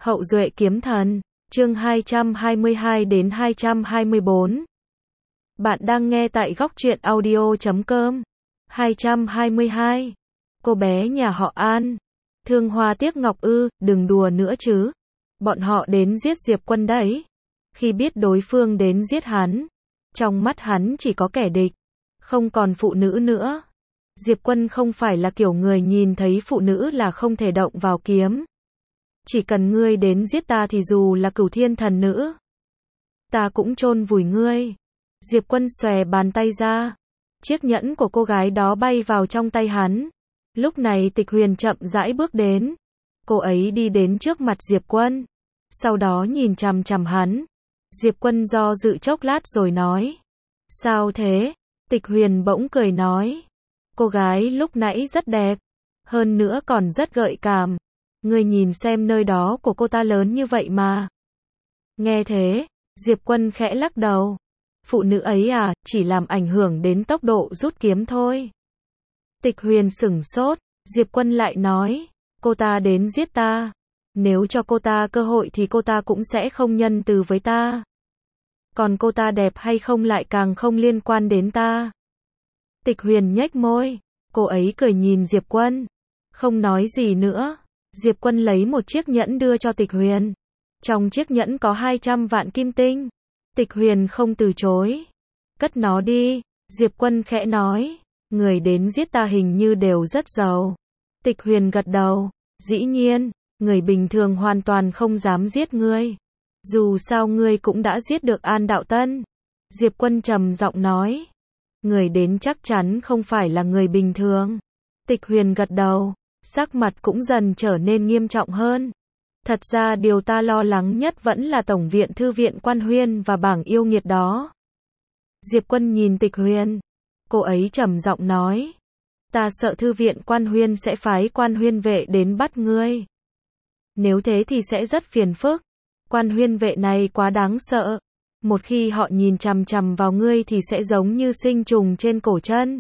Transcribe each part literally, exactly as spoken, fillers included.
Hậu duệ kiếm thần, chương hai trăm hai mươi hai đến hai trăm hai mươi bốn. Bạn đang nghe tại góc truyện audio chấm com. hai trăm hai mươi hai. Cô bé nhà họ An. Thương Hoa tiếc ngọc ư, đừng đùa nữa chứ. Bọn họ đến giết Diệp Quân đấy. Khi biết đối phương đến giết hắn, trong mắt hắn chỉ có kẻ địch, không còn phụ nữ nữa. Diệp Quân không phải là kiểu người nhìn thấy phụ nữ là không thể động vào kiếm. Chỉ cần ngươi đến giết ta thì dù là cửu thiên thần nữ, ta cũng chôn vùi ngươi. Diệp Quân xòe bàn tay ra. Chiếc nhẫn của cô gái đó bay vào trong tay hắn. Lúc này Tịch Huyền chậm rãi bước đến. Cô ấy đi đến trước mặt Diệp Quân, sau đó nhìn chằm chằm hắn. Diệp Quân do dự chốc lát rồi nói: sao thế? Tịch Huyền bỗng cười nói: cô gái lúc nãy rất đẹp, hơn nữa còn rất gợi cảm. Ngươi nhìn xem nơi đó của cô ta lớn như vậy mà. Nghe thế, Diệp Quân khẽ lắc đầu. Phụ nữ ấy à, chỉ làm ảnh hưởng đến tốc độ rút kiếm thôi. Tịch Huyền sửng sốt, Diệp Quân lại nói: cô ta đến giết ta. Nếu cho cô ta cơ hội thì cô ta cũng sẽ không nhân từ với ta. Còn cô ta đẹp hay không lại càng không liên quan đến ta. Tịch Huyền nhếch môi, cô ấy cười nhìn Diệp Quân, không nói gì nữa. Diệp Quân lấy một chiếc nhẫn đưa cho Tịch Huyền. Trong chiếc nhẫn có hai trăm vạn kim tinh. Tịch Huyền không từ chối. Cất nó đi, Diệp Quân khẽ nói. Người đến giết ta hình như đều rất giàu. Tịch Huyền gật đầu. Dĩ nhiên, người bình thường hoàn toàn không dám giết ngươi. Dù sao ngươi cũng đã giết được An Đạo Tân. Diệp Quân trầm giọng nói. Người đến chắc chắn không phải là người bình thường. Tịch Huyền gật đầu. Sắc mặt cũng dần trở nên nghiêm trọng hơn. Thật ra điều ta lo lắng nhất vẫn là Tổng viện Thư viện Quan Huyên và bảng yêu nghiệt đó. Diệp Quân nhìn Tịch Huyền. Cô ấy trầm giọng nói. Ta sợ Thư viện Quan Huyên sẽ phái Quan Huyên vệ đến bắt ngươi. Nếu thế thì sẽ rất phiền phức. Quan Huyên vệ này quá đáng sợ. Một khi họ nhìn chằm chằm vào ngươi thì sẽ giống như sinh trùng trên cổ chân.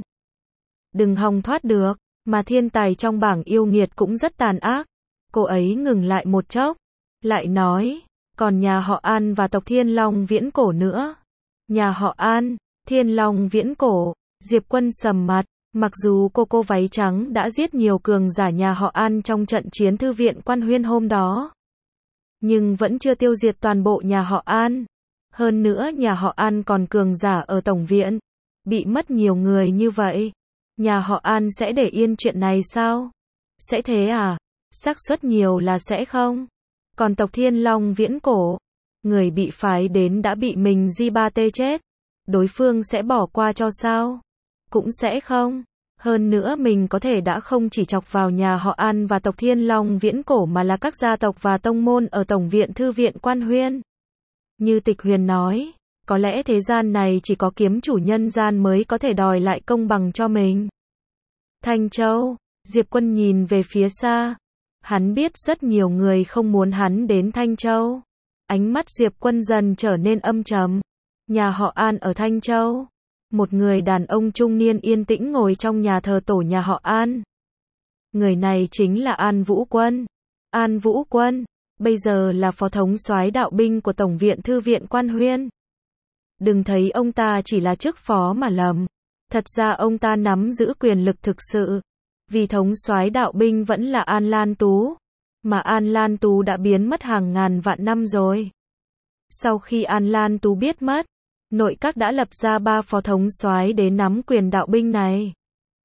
Đừng hòng thoát được. Mà thiên tài trong bảng yêu nghiệt cũng rất tàn ác. Cô ấy ngừng lại một chốc, lại nói, còn nhà họ An và tộc Thiên Long Viễn Cổ nữa. Nhà họ An, Thiên Long Viễn Cổ. Diệp Quân sầm mặt. Mặc dù cô cô váy trắng đã giết nhiều cường giả nhà họ An trong trận chiến Thư viện Quan Huyên hôm đó, nhưng vẫn chưa tiêu diệt toàn bộ nhà họ An. Hơn nữa nhà họ An còn cường giả ở Tổng viện. Bị mất nhiều người như vậy, nhà họ An sẽ để yên chuyện này sao? Sẽ thế à? Xác suất nhiều là sẽ không. Còn tộc Thiên Long Viễn Cổ, người bị phái đến đã bị mình Di Ba Tê chết. Đối phương sẽ bỏ qua cho sao? Cũng sẽ không. Hơn nữa mình có thể đã không chỉ chọc vào nhà họ An và tộc Thiên Long Viễn Cổ mà là các gia tộc và tông môn ở Tổng viện Thư viện Quan Huyên. Như Tịch Huyền nói, có lẽ thế gian này chỉ có kiếm chủ nhân gian mới có thể đòi lại công bằng cho mình. Thanh Châu. Diệp Quân nhìn về phía xa. Hắn biết rất nhiều người không muốn hắn đến Thanh Châu. Ánh mắt Diệp Quân dần trở nên âm trầm. Nhà họ An ở Thanh Châu. Một người đàn ông trung niên yên tĩnh ngồi trong nhà thờ tổ nhà họ An. Người này chính là An Vũ Quân. An Vũ Quân, bây giờ là phó thống soái đạo binh của Tổng viện Thư viện Quan Huyên. Đừng thấy ông ta chỉ là chức phó mà lầm. Thật ra ông ta nắm giữ quyền lực thực sự. Vì thống soái đạo binh vẫn là An Lan Tú. Mà An Lan Tú đã biến mất hàng ngàn vạn năm rồi. Sau khi An Lan Tú biết mất, nội các đã lập ra ba phó thống soái để nắm quyền đạo binh này.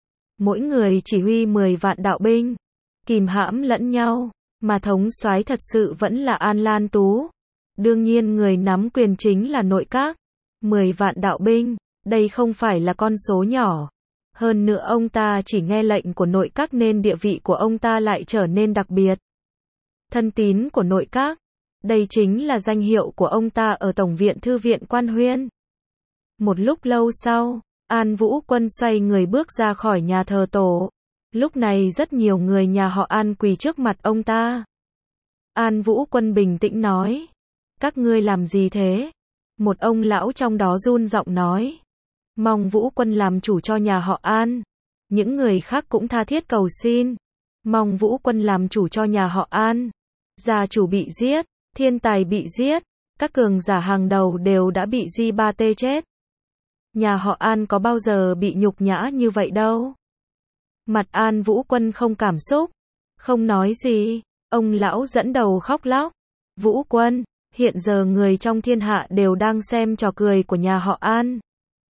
Mỗi người chỉ huy mười vạn đạo binh, kìm hãm lẫn nhau. Mà thống soái thật sự vẫn là An Lan Tú. Đương nhiên người nắm quyền chính là nội các. mười vạn đạo binh, đây không phải là con số nhỏ. Hơn nữa ông ta chỉ nghe lệnh của nội các nên địa vị của ông ta lại trở nên đặc biệt. Thân tín của nội các. Đây chính là danh hiệu của ông ta ở Tổng viện Thư viện Quan Huyên. Một lúc lâu sau, An Vũ Quân xoay người bước ra khỏi nhà thờ tổ. Lúc này rất nhiều người nhà họ An quỳ trước mặt ông ta. An Vũ Quân bình tĩnh nói. Các ngươi làm gì thế? Một ông lão trong đó run giọng nói. Mong Vũ Quân làm chủ cho nhà họ An. Những người khác cũng tha thiết cầu xin. Mong Vũ Quân làm chủ cho nhà họ An. Gia chủ bị giết, thiên tài bị giết, các cường giả hàng đầu đều đã bị Di Ba Tê chết. Nhà họ An có bao giờ bị nhục nhã như vậy đâu. Mặt An Vũ Quân không cảm xúc, không nói gì, ông lão dẫn đầu khóc lóc. Vũ Quân, hiện giờ người trong thiên hạ đều đang xem trò cười của nhà họ An.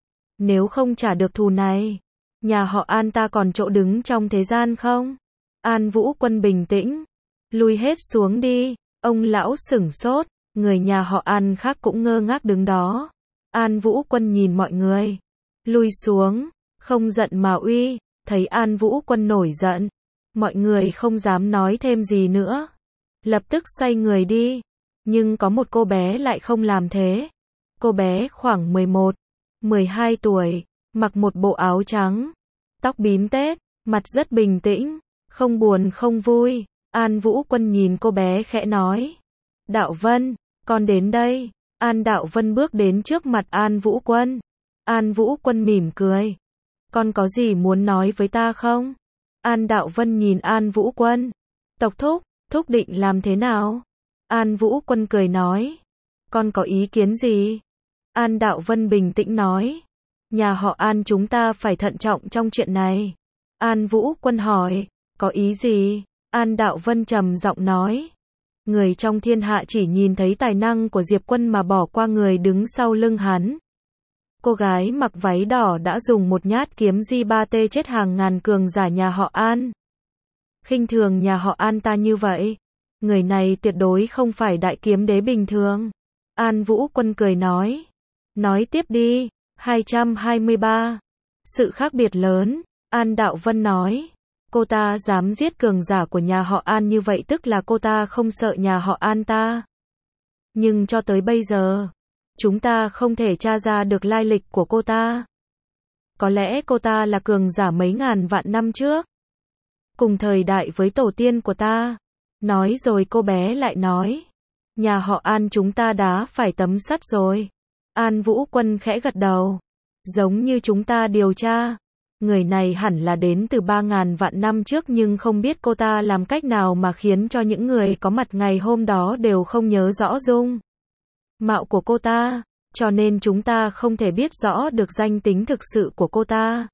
Nếu không trả được thù này, nhà họ An ta còn chỗ đứng trong thế gian không? An Vũ Quân bình tĩnh, lui hết xuống đi. Ông lão sửng sốt, người nhà họ An khác cũng ngơ ngác đứng đó. An Vũ Quân nhìn mọi người, lui xuống, không giận mà uy. Thấy An Vũ Quân nổi giận, mọi người không dám nói thêm gì nữa, lập tức xoay người đi. Nhưng có một cô bé lại không làm thế. Cô bé khoảng mười một, mười hai tuổi, mặc một bộ áo trắng, tóc bím tết, mặt rất bình tĩnh, không buồn không vui. An Vũ Quân nhìn cô bé khẽ nói, Đạo Vân, con đến đây. An Đạo Vân bước đến trước mặt An Vũ Quân. An Vũ Quân mỉm cười, con có gì muốn nói với ta không? An Đạo Vân nhìn An Vũ Quân, tộc thúc, thúc định làm thế nào? An Vũ Quân cười nói, con có ý kiến gì? An Đạo Vân bình tĩnh nói, nhà họ An chúng ta phải thận trọng trong chuyện này. An Vũ Quân hỏi, có ý gì? An Đạo Vân trầm giọng nói, người trong thiên hạ chỉ nhìn thấy tài năng của Diệp Quân mà bỏ qua người đứng sau lưng hắn. Cô gái mặc váy đỏ đã dùng một nhát kiếm Di Ba Tê chết hàng ngàn cường giả nhà họ An. Khinh thường nhà họ An ta như vậy, người này tuyệt đối không phải đại kiếm đế bình thường. An Vũ Quân cười nói, nói tiếp đi. hai trăm hai mươi ba. Sự khác biệt lớn. An Đạo Vân nói, cô ta dám giết cường giả của nhà họ An như vậy tức là cô ta không sợ nhà họ An ta. Nhưng cho tới bây giờ, chúng ta không thể tra ra được lai lịch của cô ta. Có lẽ cô ta là cường giả mấy ngàn vạn năm trước, cùng thời đại với tổ tiên của ta. Nói rồi cô bé lại nói, nhà họ An chúng ta đã phải tấm sắt rồi. An Vũ Quân khẽ gật đầu, giống như chúng ta điều tra, người này hẳn là đến từ ba ngàn vạn năm trước nhưng không biết cô ta làm cách nào mà khiến cho những người có mặt ngày hôm đó đều không nhớ rõ dung mạo của cô ta, cho nên chúng ta không thể biết rõ được danh tính thực sự của cô ta.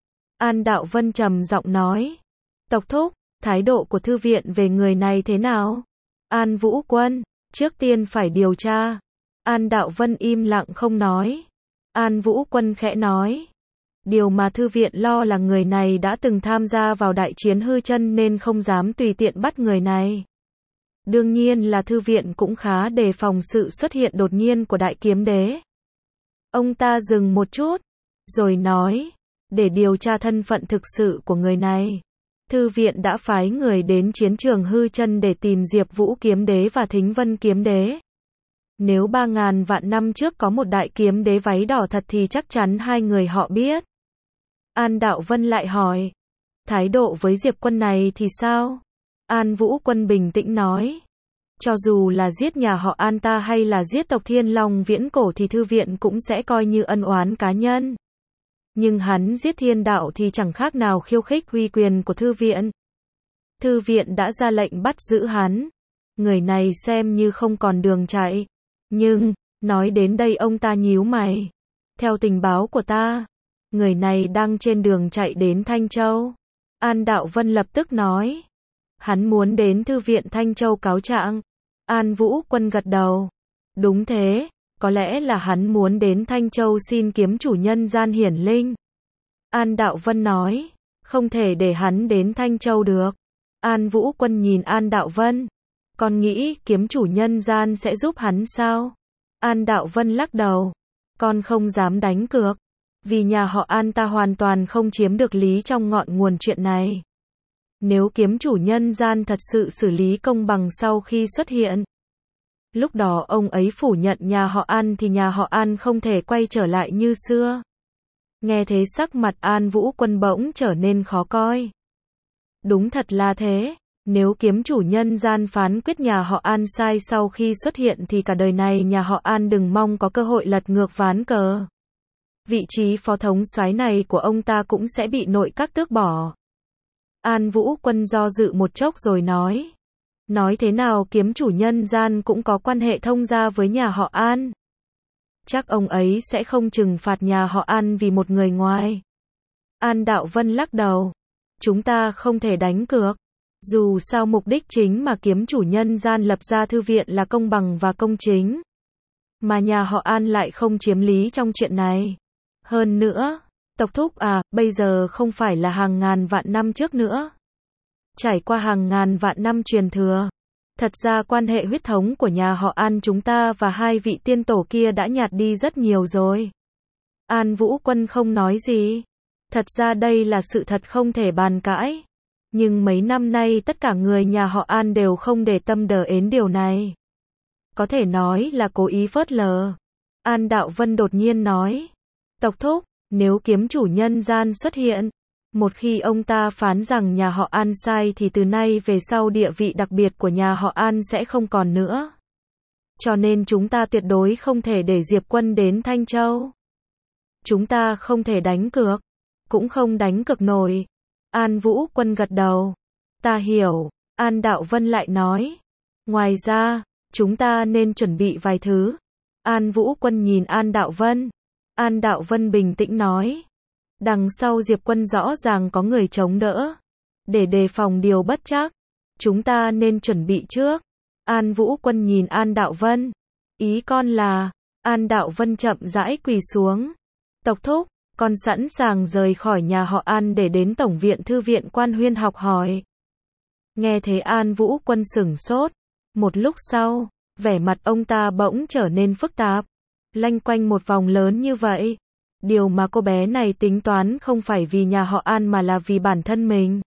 An Đạo Vân trầm giọng nói, tộc thúc, thái độ của thư viện về người này thế nào? An Vũ Quân, trước tiên phải điều tra. An Đạo Vân im lặng không nói. An Vũ Quân khẽ nói, điều mà thư viện lo là người này đã từng tham gia vào đại chiến hư chân nên không dám tùy tiện bắt người này. Đương nhiên là thư viện cũng khá đề phòng sự xuất hiện đột nhiên của đại kiếm đế. Ông ta dừng một chút, rồi nói, để điều tra thân phận thực sự của người này, thư viện đã phái người đến chiến trường hư chân để tìm Diệp Vũ kiếm đế và Thính Vân kiếm đế. Nếu ba ngàn vạn năm trước có một đại kiếm đế váy đỏ thật thì chắc chắn hai người họ biết. An Đạo Vân lại hỏi, thái độ với Diệp Quân này thì sao? An Vũ Quân bình tĩnh nói, cho dù là giết nhà họ An ta hay là giết tộc Thiên Long viễn cổ thì thư viện cũng sẽ coi như ân oán cá nhân. Nhưng hắn giết thiên đạo thì chẳng khác nào khiêu khích uy quyền của thư viện. Thư viện đã ra lệnh bắt giữ hắn. Người này xem như không còn đường chạy. Nhưng, nói đến đây ông ta nhíu mày. Theo tình báo của ta, người này đang trên đường chạy đến Thanh Châu. An Đạo Vân lập tức nói, hắn muốn đến thư viện Thanh Châu cáo trạng. An Vũ Quân gật đầu. Đúng thế, có lẽ là hắn muốn đến Thanh Châu xin kiếm chủ nhân gian hiển linh. An Đạo Vân nói, không thể để hắn đến Thanh Châu được. An Vũ Quân nhìn An Đạo Vân, con nghĩ kiếm chủ nhân gian sẽ giúp hắn sao? An Đạo Vân lắc đầu, con không dám đánh cược, vì nhà họ An ta hoàn toàn không chiếm được lý trong ngọn nguồn chuyện này. Nếu kiếm chủ nhân gian thật sự xử lý công bằng sau khi xuất hiện, lúc đó ông ấy phủ nhận nhà họ An thì nhà họ An không thể quay trở lại như xưa. Nghe thế sắc mặt An Vũ Quân bỗng trở nên khó coi. Đúng thật là thế, nếu kiếm chủ nhân gian phán quyết nhà họ An sai sau khi xuất hiện thì cả đời này nhà họ An đừng mong có cơ hội lật ngược ván cờ. Vị trí phó thống soái này của ông ta cũng sẽ bị nội các tước bỏ. An Vũ Quân do dự một chốc rồi nói, Nói thế nào kiếm chủ nhân gian cũng có quan hệ thông gia với nhà họ An. Chắc ông ấy sẽ không trừng phạt nhà họ An vì một người ngoài. An Đạo Vân lắc đầu. Chúng ta không thể đánh cược. Dù sao mục đích chính mà kiếm chủ nhân gian lập ra thư viện là công bằng và công chính. Mà nhà họ An lại không chiếm lý trong chuyện này. Hơn nữa, tộc thúc à, bây giờ không phải là hàng ngàn vạn năm trước nữa. Trải qua hàng ngàn vạn năm truyền thừa. Thật ra quan hệ huyết thống của nhà họ An chúng ta và hai vị tiên tổ kia đã nhạt đi rất nhiều rồi. An Vũ Quân không nói gì. Thật ra đây là sự thật không thể bàn cãi. Nhưng mấy năm nay tất cả người nhà họ An đều không để tâm đờ đến điều này. Có thể nói là cố ý phớt lờ. An Đạo Vân đột nhiên nói. Tộc thúc, nếu kiếm chủ nhân gian xuất hiện, một khi ông ta phán rằng nhà họ An sai thì từ nay về sau địa vị đặc biệt của nhà họ An sẽ không còn nữa. Cho nên chúng ta tuyệt đối không thể để Diệp Quân đến Thanh Châu. Chúng ta không thể đánh cược, cũng không đánh cược nổi. An Vũ Quân gật đầu. Ta hiểu, An Đạo Vân lại nói. Ngoài ra, chúng ta nên chuẩn bị vài thứ. An Vũ Quân nhìn An Đạo Vân. An Đạo Vân bình tĩnh nói. Đằng sau Diệp Quân rõ ràng có người chống đỡ. Để đề phòng điều bất trắc, chúng ta nên chuẩn bị trước. An Vũ Quân nhìn An Đạo Vân. Ý con là, An Đạo Vân chậm rãi quỳ xuống. Tộc thúc, con sẵn sàng rời khỏi nhà họ An để đến Tổng viện Thư viện Quan Huyên học hỏi. Nghe thế An Vũ Quân sửng sốt. Một lúc sau, vẻ mặt ông ta bỗng trở nên phức tạp. Lanh quanh một vòng lớn như vậy. Điều mà cô bé này tính toán không phải vì nhà họ An mà là vì bản thân mình.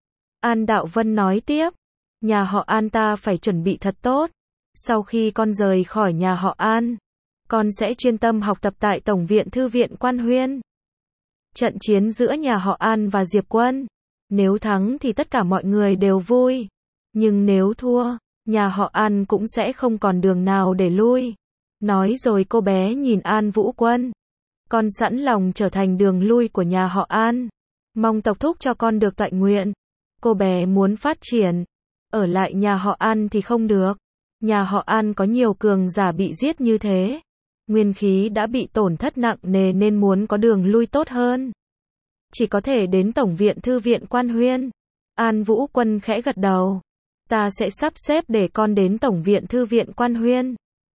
An Đạo Vân nói tiếp. Nhà họ An ta phải chuẩn bị thật tốt. Sau khi con rời khỏi nhà họ An, con sẽ chuyên tâm học tập tại Tổng viện Thư viện Quan Huyên. Trận chiến giữa nhà họ An và Diệp Quân. Nếu thắng thì tất cả mọi người đều vui. Nhưng nếu thua, nhà họ An cũng sẽ không còn đường nào để lui. Nói rồi cô bé nhìn An Vũ Quân. Con sẵn lòng trở thành đường lui của nhà họ An. Mong tộc thúc cho con được toại nguyện. Cô bé muốn phát triển. Ở lại nhà họ An thì không được. Nhà họ An có nhiều cường giả bị giết như thế. Nguyên khí đã bị tổn thất nặng nề nên muốn có đường lui tốt hơn. Chỉ có thể đến Tổng viện Thư viện Quan Huyên. An Vũ Quân khẽ gật đầu. Ta sẽ sắp xếp để con đến Tổng viện Thư viện Quan Huyên.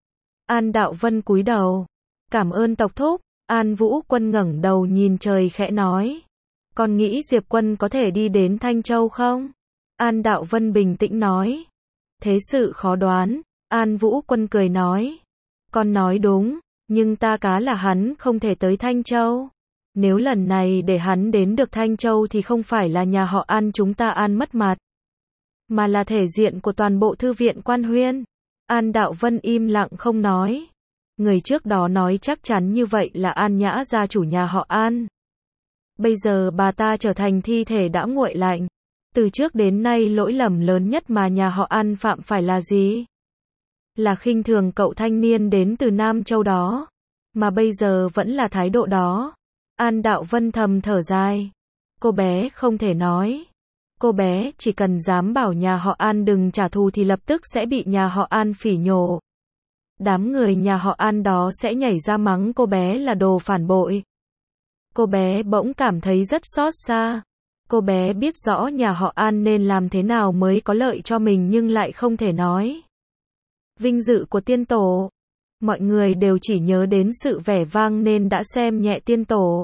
An Đạo Vân cúi đầu. Cảm ơn tộc thúc. An Vũ Quân ngẩng đầu nhìn trời khẽ nói. Con nghĩ Diệp Quân có thể đi đến Thanh Châu không? An Đạo Vân bình tĩnh nói. Thế sự khó đoán. An Vũ Quân cười nói. Con nói đúng, nhưng ta cá là hắn không thể tới Thanh Châu. Nếu lần này để hắn đến được Thanh Châu thì không phải là nhà họ An chúng ta An mất mặt, mà là thể diện của toàn bộ Thư viện Quan Huyên. An Đạo Vân im lặng không nói. Người trước đó nói chắc chắn như vậy là An Nhã gia chủ nhà họ An. Bây giờ bà ta trở thành thi thể đã nguội lạnh. Từ trước đến nay lỗi lầm lớn nhất mà nhà họ An phạm phải là gì? Là khinh thường cậu thanh niên đến từ Nam Châu đó. Mà bây giờ vẫn là thái độ đó. An Đạo Vân thầm thở dài. Cô bé không thể nói. Cô bé chỉ cần dám bảo nhà họ An đừng trả thù thì lập tức sẽ bị nhà họ An phỉ nhổ. Đám người nhà họ An đó sẽ nhảy ra mắng cô bé là đồ phản bội. Cô bé bỗng cảm thấy rất xót xa. Cô bé biết rõ nhà họ An nên làm thế nào mới có lợi cho mình nhưng lại không thể nói. Vinh dự của tiên tổ. Mọi người đều chỉ nhớ đến sự vẻ vang nên đã xem nhẹ tiên tổ.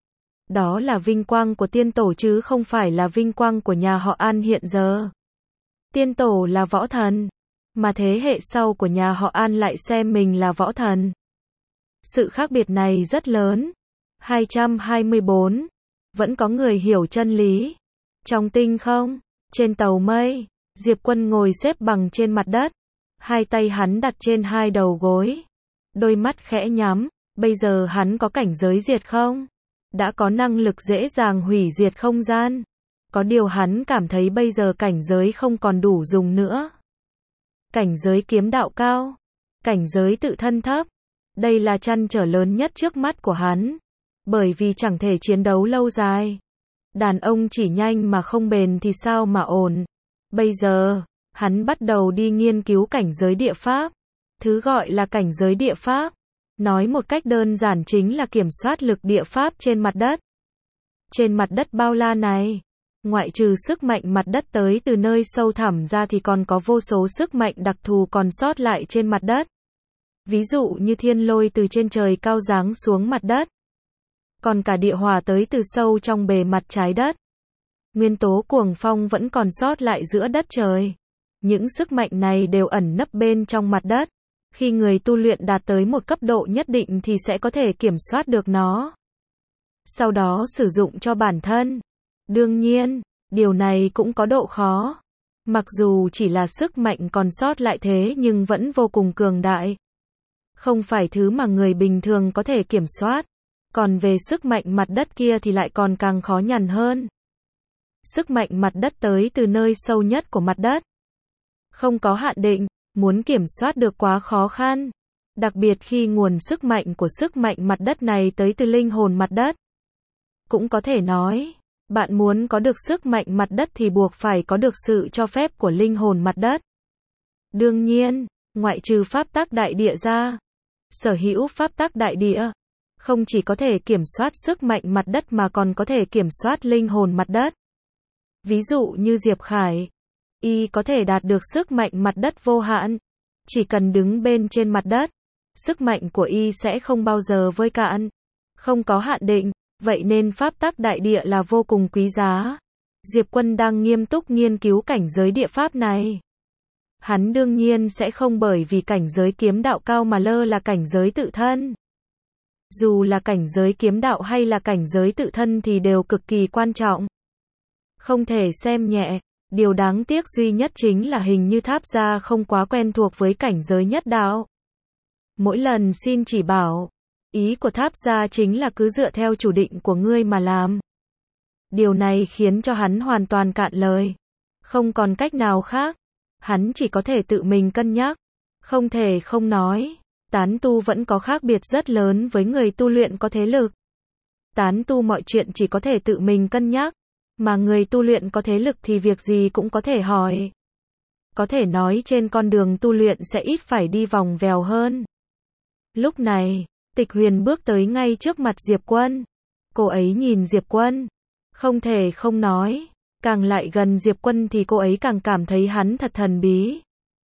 Đó là vinh quang của tiên tổ chứ không phải là vinh quang của nhà họ An hiện giờ. Tiên tổ là võ thần, mà thế hệ sau của nhà họ An lại xem mình là võ thần. Sự khác biệt này rất lớn. hai trăm hai mươi bốn. Vẫn có người hiểu chân lý. Trong tinh không, trên tàu mây, Diệp Quân ngồi xếp bằng trên mặt đất. Hai tay hắn đặt trên hai đầu gối. Đôi mắt khẽ nhắm. Bây giờ hắn có cảnh giới diệt không? Đã có năng lực dễ dàng hủy diệt không gian. Có điều hắn cảm thấy bây giờ cảnh giới không còn đủ dùng nữa. Cảnh giới kiếm đạo cao. Cảnh giới tự thân thấp. Đây là trăn trở lớn nhất trước mắt của hắn. Bởi vì chẳng thể chiến đấu lâu dài. Đàn ông chỉ nhanh mà không bền thì sao mà ổn. Bây giờ, hắn bắt đầu đi nghiên cứu cảnh giới địa pháp. Thứ gọi là cảnh giới địa pháp, nói một cách đơn giản chính là kiểm soát lực địa pháp trên mặt đất. Trên mặt đất bao la này, ngoại trừ sức mạnh mặt đất tới từ nơi sâu thẳm ra thì còn có vô số sức mạnh đặc thù còn sót lại trên mặt đất. Ví dụ như thiên lôi từ trên trời cao giáng xuống mặt đất. Còn cả địa hỏa tới từ sâu trong bề mặt trái đất. Nguyên tố cuồng phong vẫn còn sót lại giữa đất trời. Những sức mạnh này đều ẩn nấp bên trong mặt đất. Khi người tu luyện đạt tới một cấp độ nhất định thì sẽ có thể kiểm soát được nó. Sau đó sử dụng cho bản thân. Đương nhiên, điều này cũng có độ khó. Mặc dù chỉ là sức mạnh còn sót lại thế nhưng vẫn vô cùng cường đại. Không phải thứ mà người bình thường có thể kiểm soát. Còn về sức mạnh mặt đất kia thì lại còn càng khó nhằn hơn. Sức mạnh mặt đất tới từ nơi sâu nhất của mặt đất. Không có hạn định, muốn kiểm soát được quá khó khăn. Đặc biệt khi nguồn sức mạnh của sức mạnh mặt đất này tới từ linh hồn mặt đất. Cũng có thể nói, bạn muốn có được sức mạnh mặt đất thì buộc phải có được sự cho phép của linh hồn mặt đất. Đương nhiên, ngoại trừ pháp tắc đại địa ra, sở hữu pháp tắc đại địa không chỉ có thể kiểm soát sức mạnh mặt đất mà còn có thể kiểm soát linh hồn mặt đất. Ví dụ như Diệp Khải, y có thể đạt được sức mạnh mặt đất vô hạn. Chỉ cần đứng bên trên mặt đất, sức mạnh của y sẽ không bao giờ vơi cạn. Không có hạn định, vậy nên pháp tắc đại địa là vô cùng quý giá. Diệp Quân đang nghiêm túc nghiên cứu cảnh giới địa pháp này. Hắn đương nhiên sẽ không bởi vì cảnh giới kiếm đạo cao mà lơ là cảnh giới tự thân. Dù là cảnh giới kiếm đạo hay là cảnh giới tự thân thì đều cực kỳ quan trọng. Không thể xem nhẹ. Điều đáng tiếc duy nhất chính là hình như Tháp Gia không quá quen thuộc với cảnh giới nhất đạo. Mỗi lần xin chỉ bảo, ý của Tháp Gia chính là cứ dựa theo chủ định của ngươi mà làm. Điều này khiến cho hắn hoàn toàn cạn lời. Không còn cách nào khác. Hắn chỉ có thể tự mình cân nhắc. Không thể không nói, tán tu vẫn có khác biệt rất lớn với người tu luyện có thế lực. Tán tu mọi chuyện chỉ có thể tự mình cân nhắc. Mà người tu luyện có thế lực thì việc gì cũng có thể hỏi. Có thể nói trên con đường tu luyện sẽ ít phải đi vòng vèo hơn. Lúc này, Tịch Huyền bước tới ngay trước mặt Diệp Quân. Cô ấy nhìn Diệp Quân. Không thể không nói. Càng lại gần Diệp Quân thì cô ấy càng cảm thấy hắn thật thần bí.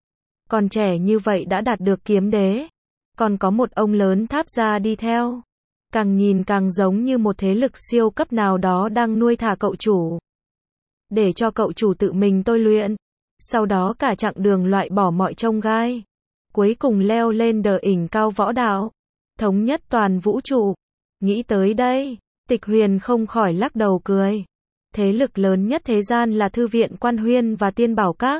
Còn trẻ như vậy đã đạt được kiếm đế. Còn có một ông lớn Tháp Gia đi theo. Càng nhìn càng giống như một thế lực siêu cấp nào đó đang nuôi thả cậu chủ. Để cho cậu chủ tự mình tôi luyện. Sau đó cả chặng đường loại bỏ mọi chông gai. Cuối cùng leo lên đỉnh cao võ đạo. Thống nhất toàn vũ trụ. Nghĩ tới đây, Tịch Huyền không khỏi lắc đầu cười. Thế lực lớn nhất thế gian là Thư viện Quan Huyên và Tiên Bảo Các.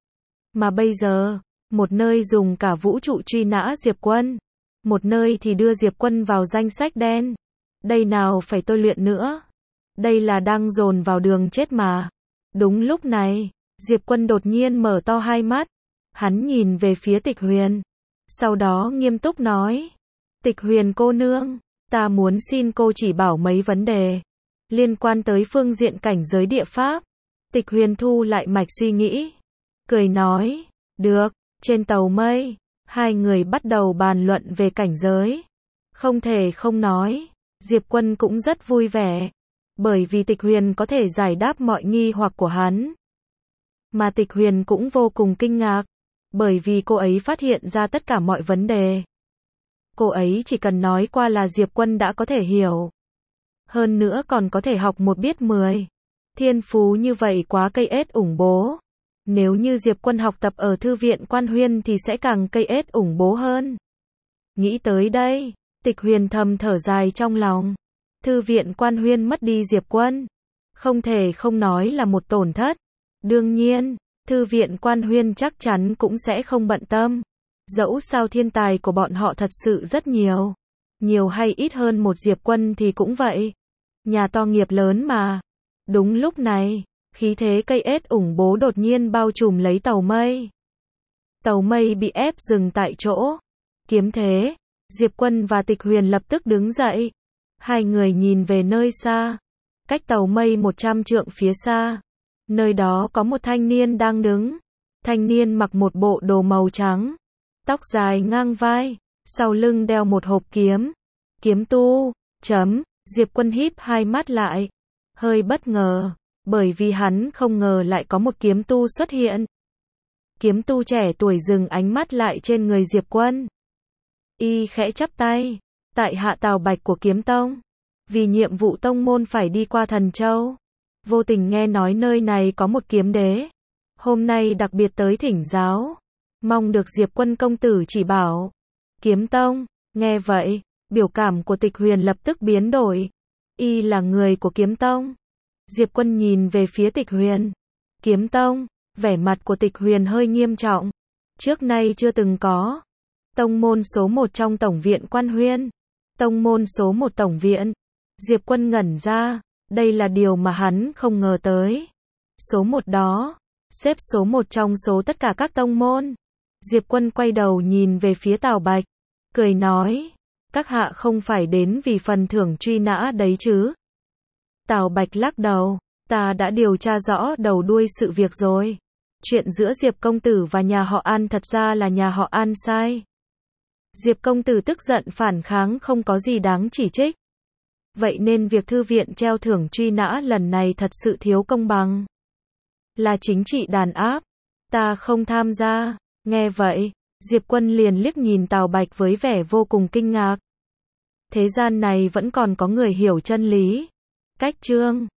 Mà bây giờ, một nơi dùng cả vũ trụ truy nã Diệp Quân. Một nơi thì đưa Diệp Quân vào danh sách đen. Đây nào phải tôi luyện nữa. Đây là đang dồn vào đường chết mà. Đúng lúc này, Diệp Quân đột nhiên mở to hai mắt. Hắn nhìn về phía Tịch Huyền. Sau đó nghiêm túc nói. Tịch Huyền cô nương, ta muốn xin cô chỉ bảo mấy vấn đề. Liên quan tới phương diện cảnh giới địa pháp. Tịch Huyền thu lại mạch suy nghĩ. Cười nói. Được, trên tàu mây. Hai người bắt đầu bàn luận về cảnh giới. Không thể không nói, Diệp Quân cũng rất vui vẻ. Bởi vì Tịch Huyền có thể giải đáp mọi nghi hoặc của hắn. Mà Tịch Huyền cũng vô cùng kinh ngạc. Bởi vì cô ấy phát hiện ra tất cả mọi vấn đề. Cô ấy chỉ cần nói qua là Diệp Quân đã có thể hiểu. Hơn nữa còn có thể học một biết mười. Thiên phú như vậy quá cây ết ủng bố. Nếu như Diệp Quân học tập ở Thư viện Quan Huyên thì sẽ càng cây ết ủng bố hơn. Nghĩ tới đây, Tịch Huyền thầm thở dài trong lòng. Thư viện Quan Huyên mất đi Diệp Quân. Không thể không nói là một tổn thất. Đương nhiên, Thư viện Quan Huyên chắc chắn cũng sẽ không bận tâm. Dẫu sao thiên tài của bọn họ thật sự rất nhiều. Nhiều hay ít hơn một Diệp Quân thì cũng vậy. Nhà to nghiệp lớn mà. Đúng lúc này, khí thế cây ết ủng bố đột nhiên bao trùm lấy tàu mây. Tàu mây bị ép dừng tại chỗ. Kiếm thế, Diệp Quân và Tịch Huyền lập tức đứng dậy. Hai người nhìn về nơi xa. Cách tàu mây một trăm trượng phía xa. Nơi đó có một thanh niên đang đứng. Thanh niên mặc một bộ đồ màu trắng, tóc dài ngang vai, sau lưng đeo một hộp kiếm. Kiếm tu, chấm, Diệp Quân híp hai mắt lại, hơi bất ngờ, bởi vì hắn không ngờ lại có một kiếm tu xuất hiện. Kiếm tu trẻ tuổi dừng ánh mắt lại trên người Diệp Quân. Y khẽ chắp tay, tại hạ Tào Bạch của Kiếm Tông, vì nhiệm vụ tông môn phải đi qua Thần Châu, vô tình nghe nói nơi này có một kiếm đế, hôm nay đặc biệt tới thỉnh giáo, mong được Diệp Quân công tử chỉ bảo. Kiếm Tông, nghe vậy, biểu cảm của Tịch Huyền lập tức biến đổi. Y là người của Kiếm Tông. Diệp Quân nhìn về phía Tịch Huyền. Kiếm Tông, vẻ mặt của Tịch Huyền hơi nghiêm trọng. Trước nay chưa từng có. Tông môn số một trong Tổng viện Quan Huyên. Tông môn số một Tổng viện. Diệp Quân ngẩn ra, đây là điều mà hắn không ngờ tới. Số một đó, xếp số một trong số tất cả các tông môn. Diệp Quân quay đầu nhìn về phía Tào Bạch, cười nói, các hạ không phải đến vì phần thưởng truy nã đấy chứ? Tào Bạch lắc đầu, ta đã điều tra rõ đầu đuôi sự việc rồi. Chuyện giữa Diệp công tử và nhà họ An thật ra là nhà họ An sai. Diệp công tử tức giận phản kháng không có gì đáng chỉ trích. Vậy nên việc thư viện treo thưởng truy nã lần này thật sự thiếu công bằng. Là chính trị đàn áp. Ta không tham gia. Nghe vậy, Diệp Quân liền liếc nhìn Tào Bạch với vẻ vô cùng kinh ngạc. Thế gian này vẫn còn có người hiểu chân lý. Cách chương